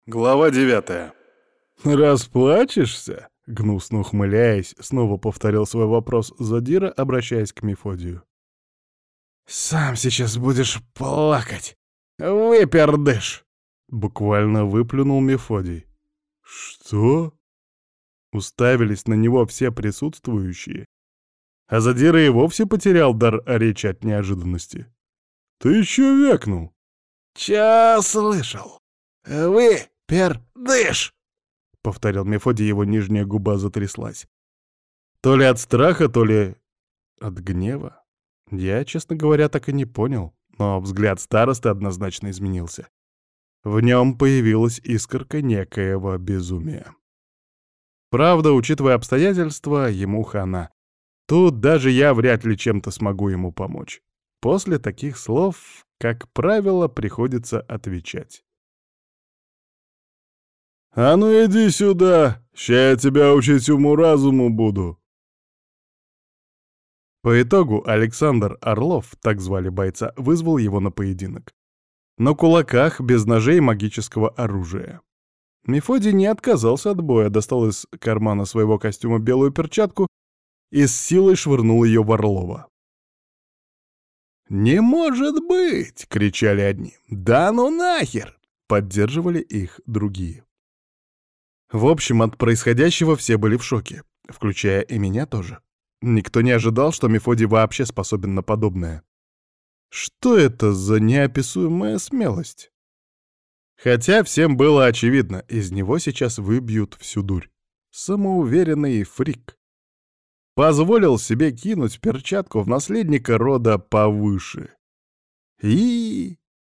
Глава 9. «Расплачешься?» — гнусно ухмыляясь, снова повторил свой вопрос Задира, обращаясь к Мефодию. «Сам сейчас будешь плакать! Выпердыш!» — буквально выплюнул Мефодий. «Что?» — уставились на него все присутствующие, а Задира и вовсе потерял дар речи от неожиданности. «Ты еще вякнул!» «Чё слышал? Выпердыш!» — повторил Мефодий, его нижняя губа затряслась. То ли от страха, то ли от гнева. Я, честно говоря, так и не понял, но взгляд старосты однозначно изменился. В нем появилась искорка некоего безумия. Правда, учитывая обстоятельства, ему хана. Тут даже я вряд ли чем-то смогу ему помочь. После таких слов, как правило, приходится отвечать. «А ну иди сюда! Ща я тебя учить уму-разуму буду!» По итогу Александр Орлов, так звали бойца, вызвал его на поединок. На кулаках, без ножей и магического оружия. Мефодий не отказался от боя, достал из кармана своего костюма белую перчатку и с силой швырнул ее в Орлова. «Не может быть!» — кричали одни. «Да ну нахер!» — поддерживали их другие. В общем, от происходящего все были в шоке, включая и меня тоже. Никто не ожидал, что Мефодий вообще способен на подобное. Что это за неописуемая смелость? Хотя всем было очевидно, из него сейчас выбьют всю дурь. Самоуверенный фрик. Позволил себе кинуть перчатку в наследника рода повыше. И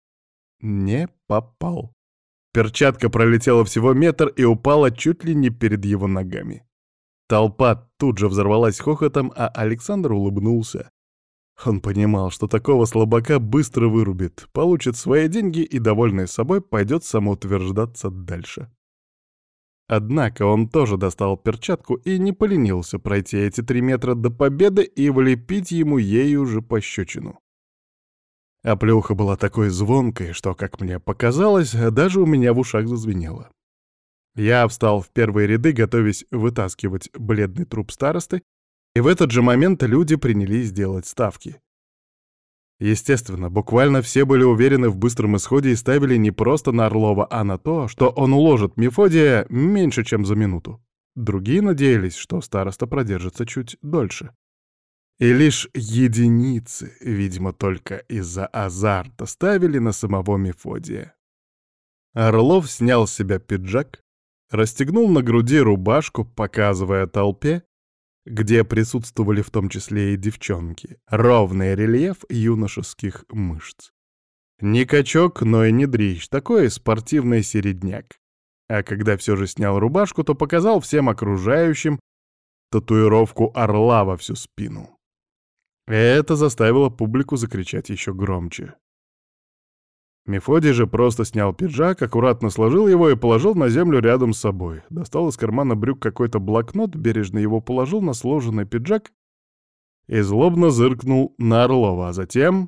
не попал. Перчатка пролетела всего метр и упала чуть ли не перед его ногами. Толпа тут же взорвалась хохотом, а Александр улыбнулся. Он понимал, что такого слабака быстро вырубит, получит свои деньги и, довольный собой, пойдет самоутверждаться дальше. Однако он тоже достал перчатку и не поленился пройти эти 3 метра до победы и влепить ему ею же пощечину. Оплеуха была такой звонкой, что, как мне показалось, даже у меня в ушах зазвенело. Я встал в первые ряды, готовясь вытаскивать бледный труп старосты, и в этот же момент люди принялись делать ставки. Естественно, буквально все были уверены в быстром исходе и ставили не просто на Орлова, а на то, что он уложит Мефодия меньше, чем за минуту. Другие надеялись, что староста продержится чуть дольше. И лишь единицы, видимо, только из-за азарта, ставили на самого Мефодия. Орлов снял с себя пиджак, расстегнул на груди рубашку, показывая толпе, где присутствовали в том числе и девчонки, ровный рельеф юношеских мышц. Не качок, но и не дрищ, такой спортивный середняк. А когда все же снял рубашку, то показал всем окружающим татуировку орла во всю спину. Это заставило публику закричать еще громче. Мефодий же просто снял пиджак, аккуратно сложил его и положил на землю рядом с собой. Достал из кармана брюк какой-то блокнот, бережно его положил на сложенный пиджак и злобно зыркнул на Орлова, а затем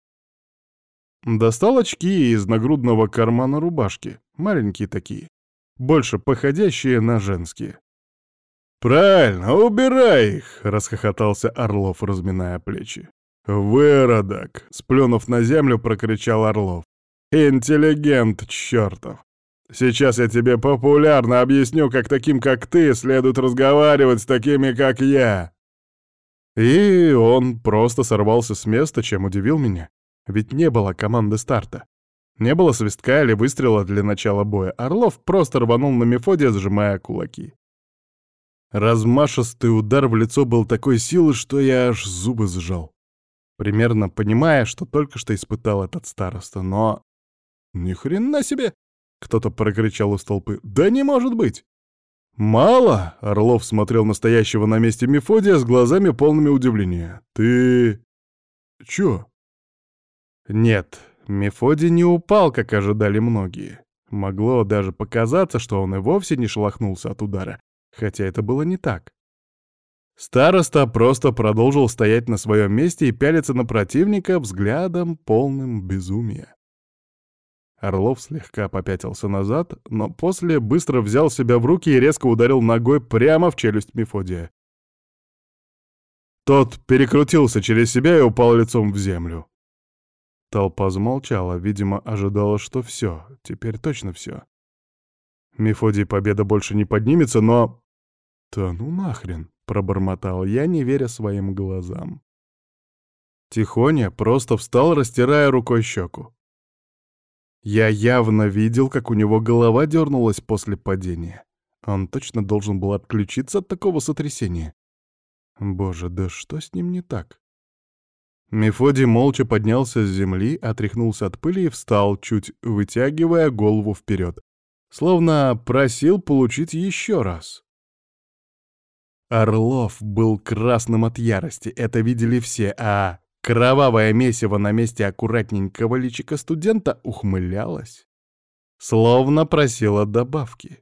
достал очки из нагрудного кармана рубашки, маленькие такие, больше походящие на женские. «Правильно, убирай их!» — расхохотался Орлов, разминая плечи. «Выродок!» — сплюнув на землю, прокричал Орлов. «Интеллигент чертов! Сейчас я тебе популярно объясню, как таким, как ты, следует разговаривать с такими, как я!» И он просто сорвался с места, чем удивил меня. Ведь не было команды старта. Не было свистка или выстрела для начала боя. Орлов просто рванул на Мефодия, сжимая кулаки. Размашистый удар в лицо был такой силы, что я аж зубы сжал. Примерно понимая, что только что испытал этот староста, но... «Ни хрена себе!» — кто-то прокричал из толпы. «Да не может быть!» «Мало?» — Орлов смотрел на стоящего на месте Мефодия с глазами полными удивления. «Ты... чё?» Нет, Мефодий не упал, как ожидали многие. Могло даже показаться, что он и вовсе не шелохнулся от удара, хотя это было не так. Староста просто продолжил стоять на своем месте и пялиться на противника взглядом, полным безумия. Орлов слегка попятился назад, но после быстро взял себя в руки и резко ударил ногой прямо в челюсть Мефодия. Тот перекрутился через себя и упал лицом в землю. Толпа замолчала, видимо, ожидала, что все, теперь точно все. Мефодий победа больше не поднимется, но... «Да ну нахрен!» — пробормотал я, не веря своим глазам. Тихоня просто встал, растирая рукой щеку. Я явно видел, как у него голова дернулась после падения. Он точно должен был отключиться от такого сотрясения. Боже, да что с ним не так? Мефодий молча поднялся с земли, отряхнулся от пыли и встал, чуть вытягивая голову вперед, словно просил получить еще раз. Орлов был красным от ярости, это видели все, а кровавое месиво на месте аккуратненького личика студента ухмылялось, словно просило добавки.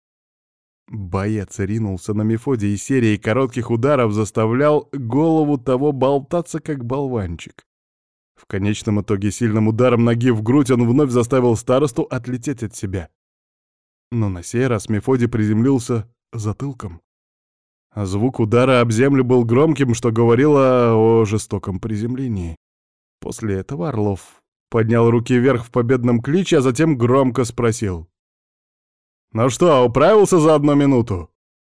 Боец ринулся на Мефодия и серией коротких ударов заставлял голову того болтаться, как болванчик. В конечном итоге сильным ударом ноги в грудь он вновь заставил старосту отлететь от себя. Но на сей раз Мефодий приземлился затылком. Звук удара об землю был громким, что говорило о жестоком приземлении. После этого Орлов поднял руки вверх в победном кличе, а затем громко спросил: «Ну что, управился за 1 минуту?»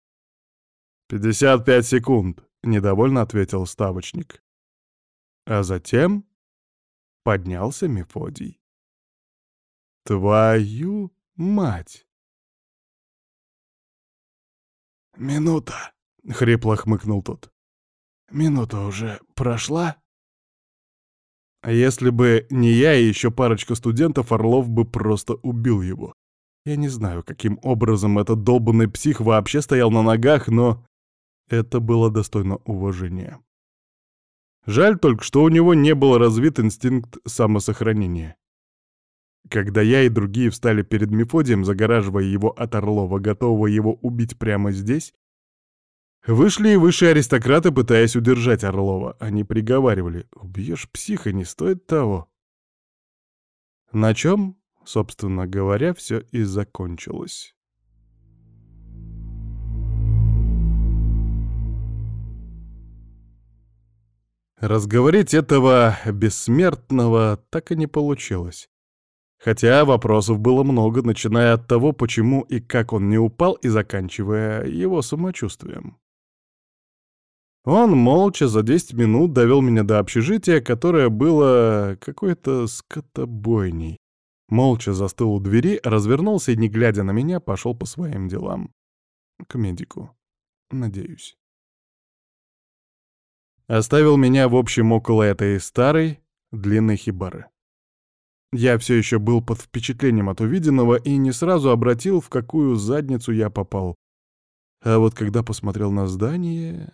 55 секунд», — недовольно ответил ставочник. А затем поднялся Мефодий. «Твою мать!» «Минута!» — хрипло хмыкнул тот. «Минута уже прошла?» А если бы не я и еще парочка студентов, Орлов бы просто убил его. Я не знаю, каким образом этот долбанный псих вообще стоял на ногах, но это было достойно уважения. Жаль только, что у него не был развит инстинкт самосохранения. Когда я и другие встали перед Мефодием, загораживая его от Орлова, готового его убить прямо здесь, вышли и высшие аристократы, пытаясь удержать Орлова. Они приговаривали: «Убьешь психа, не стоит того». На чем, собственно говоря, все и закончилось. Разговорить этого бессмертного так и не получилось. Хотя вопросов было много, начиная от того, почему и как он не упал, и заканчивая его самочувствием. Он молча за 10 минут довел меня до общежития, которое было какой-то скотобойней. Молча застыл у двери, развернулся и, не глядя на меня, пошел по своим делам. К медику. Надеюсь. Оставил меня, в общем, около этой старой, длинной хибары. Я все еще был под впечатлением от увиденного и не сразу обратил, в какую задницу я попал. А вот когда посмотрел на здание...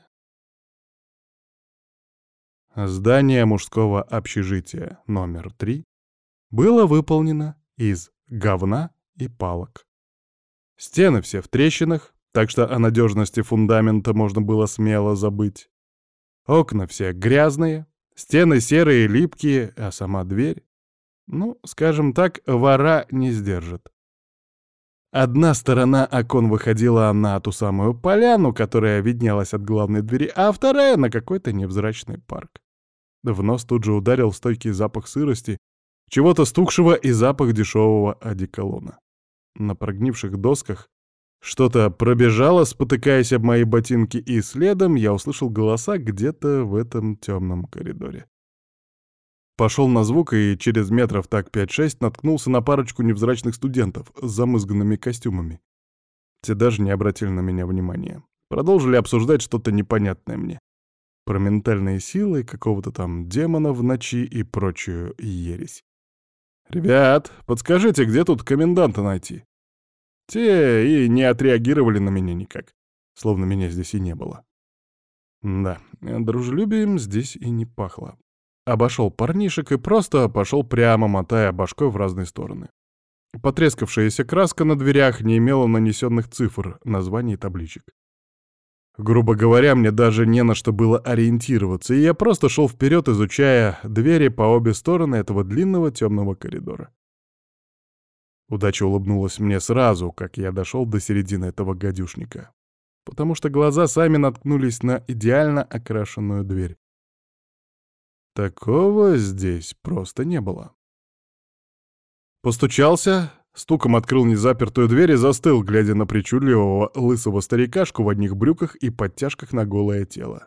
Здание мужского общежития номер 3 было выполнено из говна и палок. Стены все в трещинах, так что о надежности фундамента можно было смело забыть. Окна все грязные, стены серые и липкие, а сама дверь, ну, скажем так, вора не сдержит. Одна сторона окон выходила на ту самую поляну, которая виднелась от главной двери, а вторая — на какой-то невзрачный парк. В нос тут же ударил стойкий запах сырости, чего-то стукшего и запах дешевого одеколона. На прогнивших досках что-то пробежало, спотыкаясь об мои ботинки, и следом я услышал голоса где-то в этом темном коридоре. Пошел на звук и через метров так 5-6 наткнулся на парочку невзрачных студентов с замызганными костюмами. Те даже не обратили на меня внимания. Продолжили обсуждать что-то непонятное мне. Про ментальные силы, какого-то там демона в ночи и прочую ересь. «Ребят, подскажите, где тут коменданта найти?» Те и не отреагировали на меня никак, словно меня здесь и не было. Да, дружелюбием здесь и не пахло. Обошел парнишек и просто пошел прямо, мотая башкой в разные стороны. Потрескавшаяся краска на дверях не имела нанесенных цифр, названий и табличек. Грубо говоря, мне даже не на что было ориентироваться, и я просто шел вперед, изучая двери по обе стороны этого длинного темного коридора. Удача улыбнулась мне сразу, как я дошел до середины этого гадюшника, потому что глаза сами наткнулись на идеально окрашенную дверь. Такого здесь просто не было. Постучался, стуком открыл незапертую дверь и застыл, глядя на причудливого лысого старикашку в одних брюках и подтяжках на голое тело.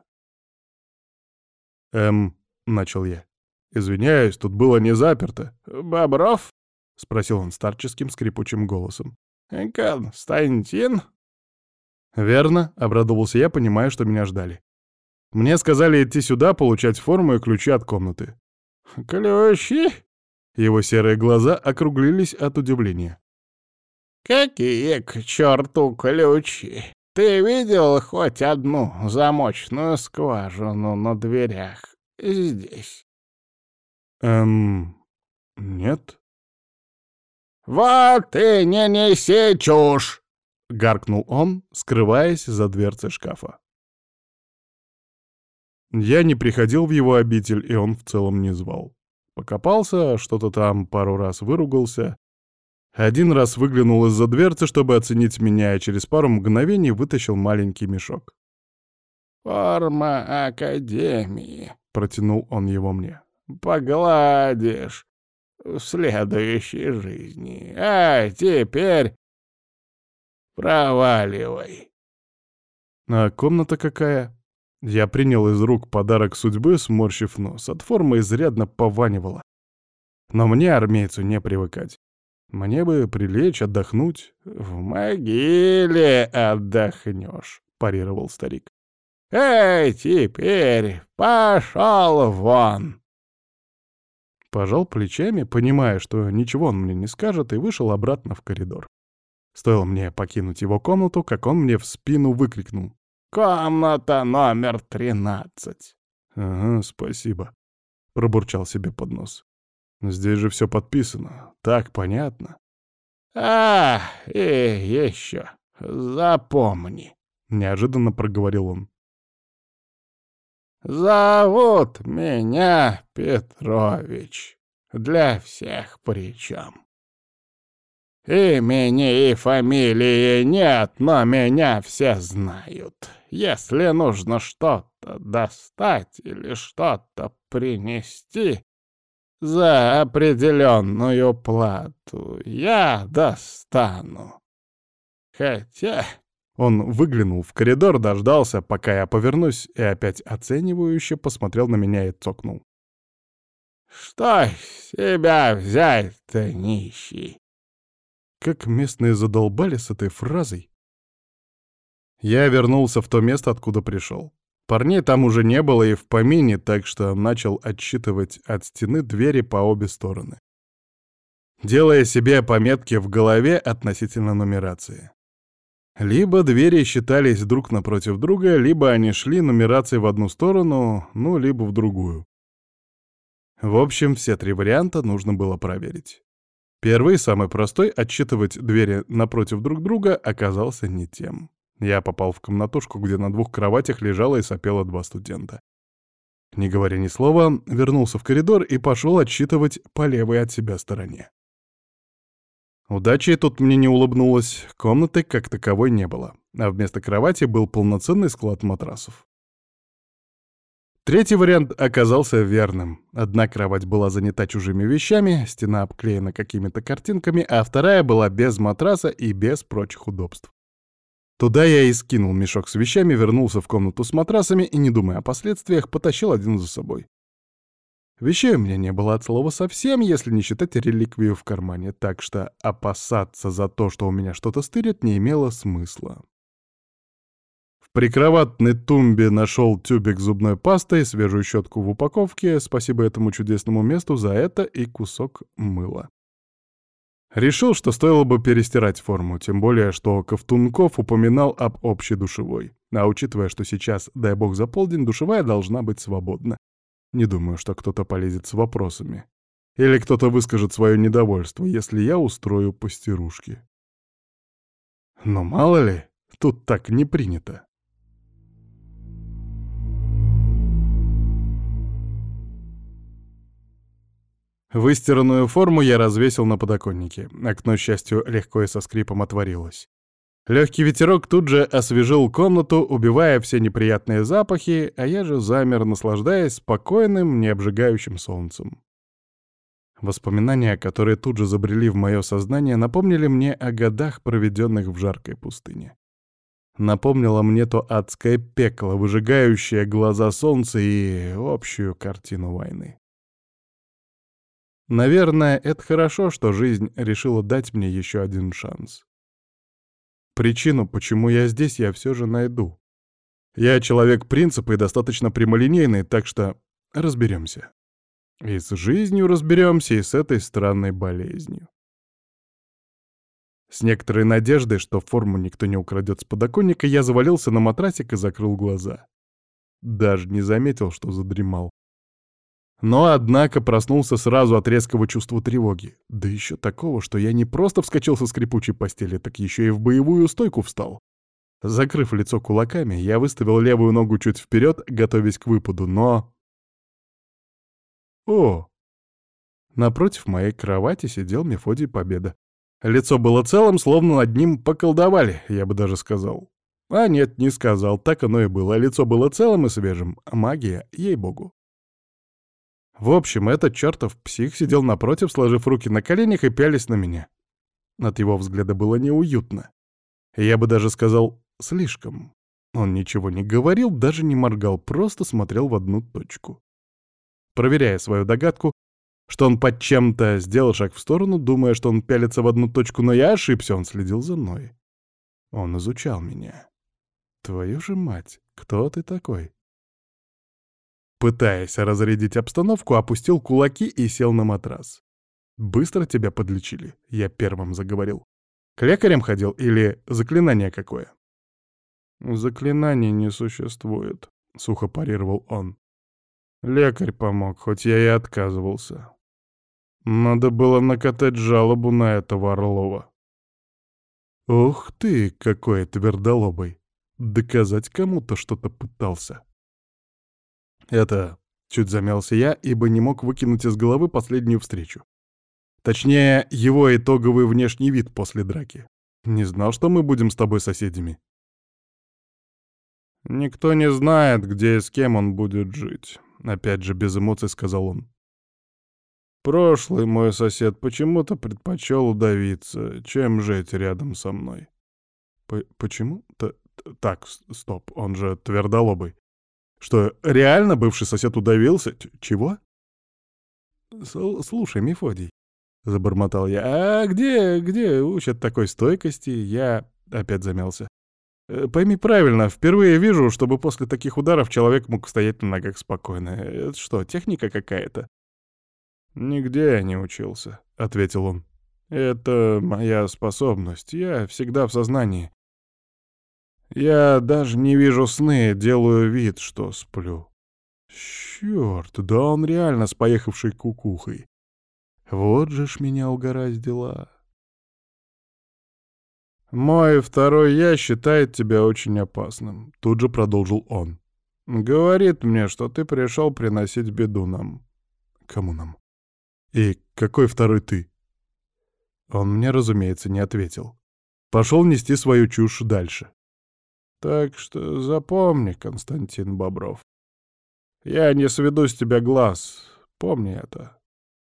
— начал я. «Извиняюсь, тут было не заперто». «Бобров?» — спросил он старческим скрипучим голосом. «Константин?» «Верно», — обрадовался я, понимая, что меня ждали. «Мне сказали идти сюда, получать форму и ключи от комнаты». «Ключи?» Его серые глаза округлились от удивления. «Какие к черту ключи? Ты видел хоть одну замочную скважину на дверях здесь?» Нет». «Вот и не неси чушь!» — гаркнул он, скрываясь за дверцей шкафа. Я не приходил в его обитель, и он в целом не звал. Покопался, что-то там пару раз выругался. Один раз выглянул из-за дверцы, чтобы оценить меня, и через пару мгновений вытащил маленький мешок. «Форма Академии», — протянул он его мне. «Погладишь в следующей жизни. А теперь проваливай». А комната какая? Я принял из рук подарок судьбы, сморщив нос. От формы изрядно пованивало. Но мне, армейцу, не привыкать. Мне бы прилечь, отдохнуть. «В могиле отдохнешь», — парировал старик. «Эй, теперь пошел вон!» Пожал плечами, понимая, что ничего он мне не скажет, и вышел обратно в коридор. Стоило мне покинуть его комнату, как он мне в спину выкрикнул. «Комната номер 13». «Ага, спасибо», — пробурчал себе под нос. «Здесь же все подписано. Так понятно». И еще запомни», — неожиданно проговорил он. «зовут меня Петрович. Для всех причем. Имени и фамилии нет, но меня все знают. Если нужно что-то достать или что-то принести за определенную плату, я достану. Хотя...» Он выглянул в коридор, дождался, пока я повернусь, и опять оценивающе посмотрел на меня и цокнул. «Что с себя взять-то, нищий?» Как местные задолбали с этой фразой. Я вернулся в то место, откуда пришел. Парней там уже не было и в помине, так что начал отсчитывать от стены двери по обе стороны, делая себе пометки в голове относительно нумерации. Либо двери считались друг напротив друга, либо они шли нумерацией в одну сторону, ну, либо в другую. В общем, все три варианта нужно было проверить. Первый, самый простой, отсчитывать двери напротив друг друга, оказался не тем. Я попал в комнатушку, где на двух кроватях лежало и сопело два студента. Не говоря ни слова, вернулся в коридор и пошел отсчитывать по левой от себя стороне. Удачей тут мне не улыбнулась, комнаты как таковой не было, а вместо кровати был полноценный склад матрасов. Третий вариант оказался верным. Одна кровать была занята чужими вещами, стена обклеена какими-то картинками, а вторая была без матраса и без прочих удобств. Туда я и скинул мешок с вещами, вернулся в комнату с матрасами и, не думая о последствиях, потащил один за собой. Вещей у меня не было от слова совсем, если не считать реликвию в кармане, так что опасаться за то, что у меня что-то стырит, не имело смысла. В прикроватной тумбе нашел тюбик зубной пасты, свежую щетку в упаковке, спасибо этому чудесному месту за это, и кусок мыла. Решил, что стоило бы перестирать форму, тем более, что Ковтунков упоминал об общей душевой. А учитывая, что сейчас, дай бог за полдень, душевая должна быть свободна. Не думаю, что кто-то полезет с вопросами. Или кто-то выскажет свое недовольство, если я устрою постирушки. Но мало ли, тут так не принято. Выстиранную форму я развесил на подоконнике. Окно, к счастью, легко и со скрипом отворилось. Легкий ветерок тут же освежил комнату, убивая все неприятные запахи, а я же замер, наслаждаясь спокойным, необжигающим солнцем. Воспоминания, которые тут же забрели в мое сознание, напомнили мне о годах, проведенных в жаркой пустыне. Напомнило мне то адское пекло, выжигающее глаза солнца и общую картину войны. Наверное, это хорошо, что жизнь решила дать мне еще один шанс. Причину, почему я здесь, я все же найду. Я человек принципа и достаточно прямолинейный, так что разберемся. И с жизнью разберемся, и с этой странной болезнью. С некоторой надеждой, что форму никто не украдет с подоконника, я завалился на матрасик и закрыл глаза. Даже не заметил, что задремал. Но, однако, проснулся сразу от резкого чувства тревоги. Да еще такого, что я не просто вскочил со скрипучей постели, так еще и в боевую стойку встал. Закрыв лицо кулаками, я выставил левую ногу чуть вперед, готовясь к выпаду, но... О! Напротив моей кровати сидел Мефодий Победа. Лицо было целым, словно над ним поколдовали, я бы даже сказал. А нет, не сказал, так оно и было. Лицо было целым и свежим. Магия, ей-богу. В общем, этот чертов псих сидел напротив, сложив руки на коленях и пялись на меня. От его взгляда было неуютно. Я бы даже сказал, слишком. Он ничего не говорил, даже не моргал, просто смотрел в одну точку. Проверяя свою догадку, что он под чем-то сделал шаг в сторону, думая, что он пялится в одну точку, но я ошибся, он следил за мной. Он изучал меня. Твою же мать, кто ты такой? Пытаясь разрядить обстановку, опустил кулаки и сел на матрас. «Быстро тебя подлечили?» — я первым заговорил. «К лекарям ходил или заклинание какое?» «Заклинаний не существует», — сухо парировал он. «Лекарь помог, хоть я и отказывался. Надо было накатать жалобу на этого Орлова». «Ух ты, какой твердолобый! Доказать кому-то что-то пытался». «Это...» — чуть замялся я, ибо не мог выкинуть из головы последнюю встречу. Точнее, его итоговый внешний вид после драки. Не знал, что мы будем с тобой соседями. «Никто не знает, где и с кем он будет жить», — опять же без эмоций сказал он. «Прошлый мой сосед почему-то предпочел удавиться, чем жить рядом со мной». «Почему? Так, стоп, он же твердолобый. Что, реально бывший сосед удавился? Чего?» «Слушай, Мефодий», — забормотал я, — «а где учат такой стойкости?» Я опять замялся. «Пойми правильно, впервые вижу, чтобы после таких ударов человек мог стоять на ногах спокойно. Это что, техника какая-то?» «Нигде я не учился», — ответил он. «Это моя способность, я всегда в сознании. Я даже не вижу сны, делаю вид, что сплю». Чёрт, да он реально с поехавшей кукухой. Вот же ж меня угораздило. «Мой второй я считает тебя очень опасным», — тут же продолжил он. «Говорит мне, что ты пришел приносить беду нам». «Кому нам? И какой второй ты?» Он мне, разумеется, не ответил. Пошел нести свою чушь дальше. «Так что запомни, Константин Бобров. Я не сведу с тебя глаз, помни это».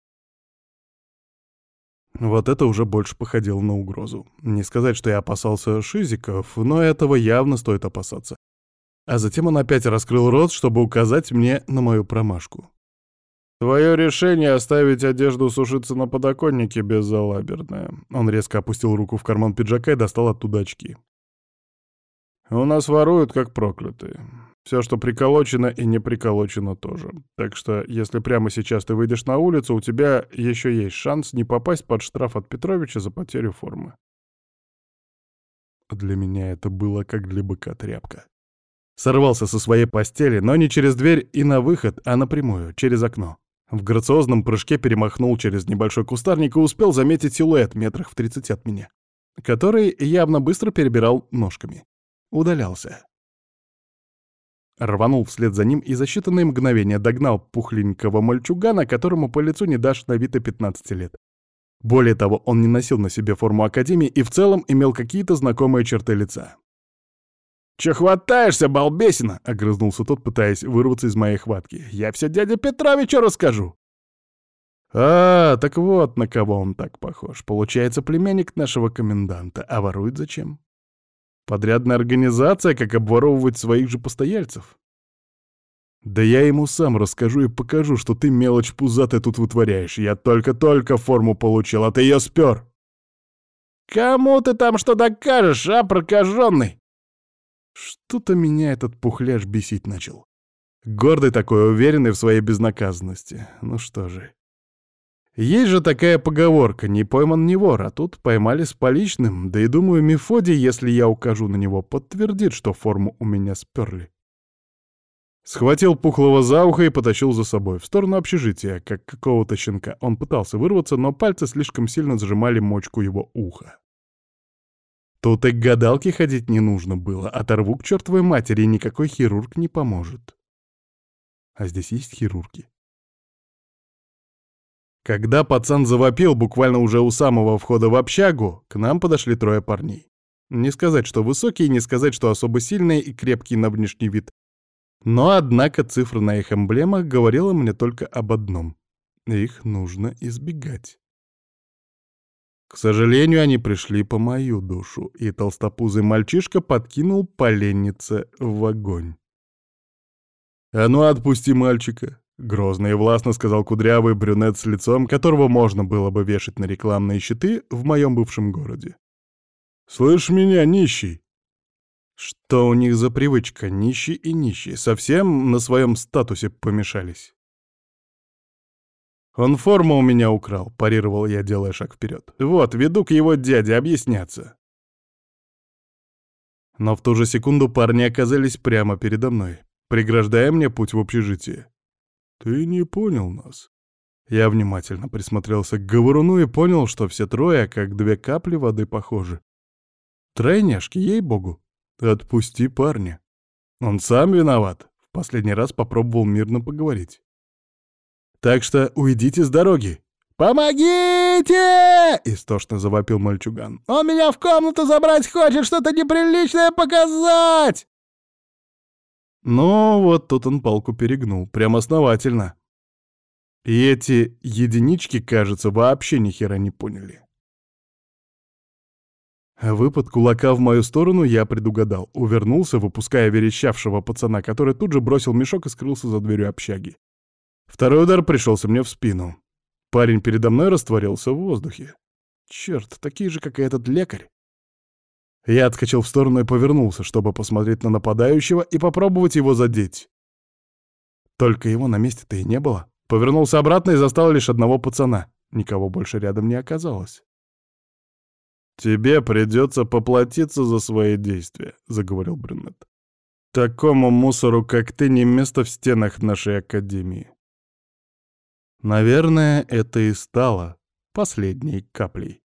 Вот это уже больше походило на угрозу. Не сказать, что я опасался шизиков, но этого явно стоит опасаться. А затем он опять раскрыл рот, чтобы указать мне на мою промашку. «Твое решение оставить одежду сушиться на подоконнике безалаберное». Он резко опустил руку в карман пиджака и достал оттуда очки. «У нас воруют, как проклятые. Все, что приколочено и не приколочено тоже. Так что, если прямо сейчас ты выйдешь на улицу, у тебя еще есть шанс не попасть под штраф от Петровича за потерю формы». Для меня это было как для быка тряпка. Сорвался со своей постели, но не через дверь и на выход, а напрямую, через окно. В грациозном прыжке перемахнул через небольшой кустарник и успел заметить силуэт метрах в 30 от меня, который явно быстро перебирал ножками. Удалялся. Рванул вслед за ним и за считанные мгновения догнал пухленького мальчугана, которому по лицу не дашь на вид и 15 лет. Более того, он не носил на себе форму академии и в целом имел какие-то знакомые черты лица. «Чё хватаешься, балбесина?» — огрызнулся тот, пытаясь вырваться из моей хватки. «Я все дяде Петровичу расскажу!» «А, так вот на кого он так похож. Получается, племянник нашего коменданта. А ворует зачем? Подрядная организация, как обворовывать своих же постояльцев? Да я ему сам расскажу и покажу, что ты, мелочь пузатая, тут вытворяешь. Я только-только форму получил, а ты ее спер!» «Кому ты там что докажешь, а, прокаженный?» Что-то меня этот пухляж бесить начал. Гордый такой, уверенный в своей безнаказанности. Ну что же. Есть же такая поговорка: «Не пойман, не вор», а тут поймали с поличным, да и думаю, Мефодий, если я укажу на него, подтвердит, что форму у меня сперли. Схватил Пухлого за ухо и потащил за собой, в сторону общежития, как какого-то щенка. Он пытался вырваться, но пальцы слишком сильно сжимали мочку его уха. Тут и к гадалке ходить не нужно было. Оторву к чертовой матери, и никакой хирург не поможет. А здесь есть хирурги. Когда пацан завопил, буквально уже у самого входа в общагу, к нам подошли трое парней. Не сказать, что высокие, не сказать, что особо сильные и крепкие на внешний вид. Но, однако, цифра на их эмблемах говорила мне только об одном. Их нужно избегать. К сожалению, они пришли по мою душу, и толстопузый мальчишка подкинул поленнице в огонь. «А ну, отпусти мальчика!» — грозно и властно сказал кудрявый брюнет с лицом, которого можно было бы вешать на рекламные щиты в моем бывшем городе. «Слышь меня, нищий!» Что у них за привычка, нищий и нищий, совсем на своем статусе помешались? «Он форму у меня украл», — парировал я, делая шаг вперед. «Вот, веду к его дяде объясняться». Но в ту же секунду парни оказались прямо передо мной, преграждая мне путь в общежитие. «Ты не понял нас». Я внимательно присмотрелся к говоруну и понял, что все трое, как две капли воды, похожи. Тройняшки, ей-богу. Отпусти парня. Он сам виноват. В последний раз попробовал мирно поговорить. Так что уйдите с дороги. «Помогите!» — истошно завопил мальчуган. «Он меня в комнату забрать хочет, что-то неприличное показать!» Ну, вот тут он палку перегнул, прям основательно. И эти единички, кажется, вообще ни хера не поняли. Выпад кулака в мою сторону я предугадал. Увернулся, выпуская верещавшего пацана, который тут же бросил мешок и скрылся за дверью общаги. Второй удар пришелся мне в спину. Парень передо мной растворился в воздухе. Черт, такие же, как и этот лекарь. Я отскочил в сторону и повернулся, чтобы посмотреть на нападающего и попробовать его задеть. Только его на месте-то и не было. Повернулся обратно и застал лишь одного пацана. Никого больше рядом не оказалось. «Тебе придется поплатиться за свои действия», — заговорил брюнет. «Такому мусору, как ты, не место в стенах нашей академии». Наверное, это и стало последней каплей.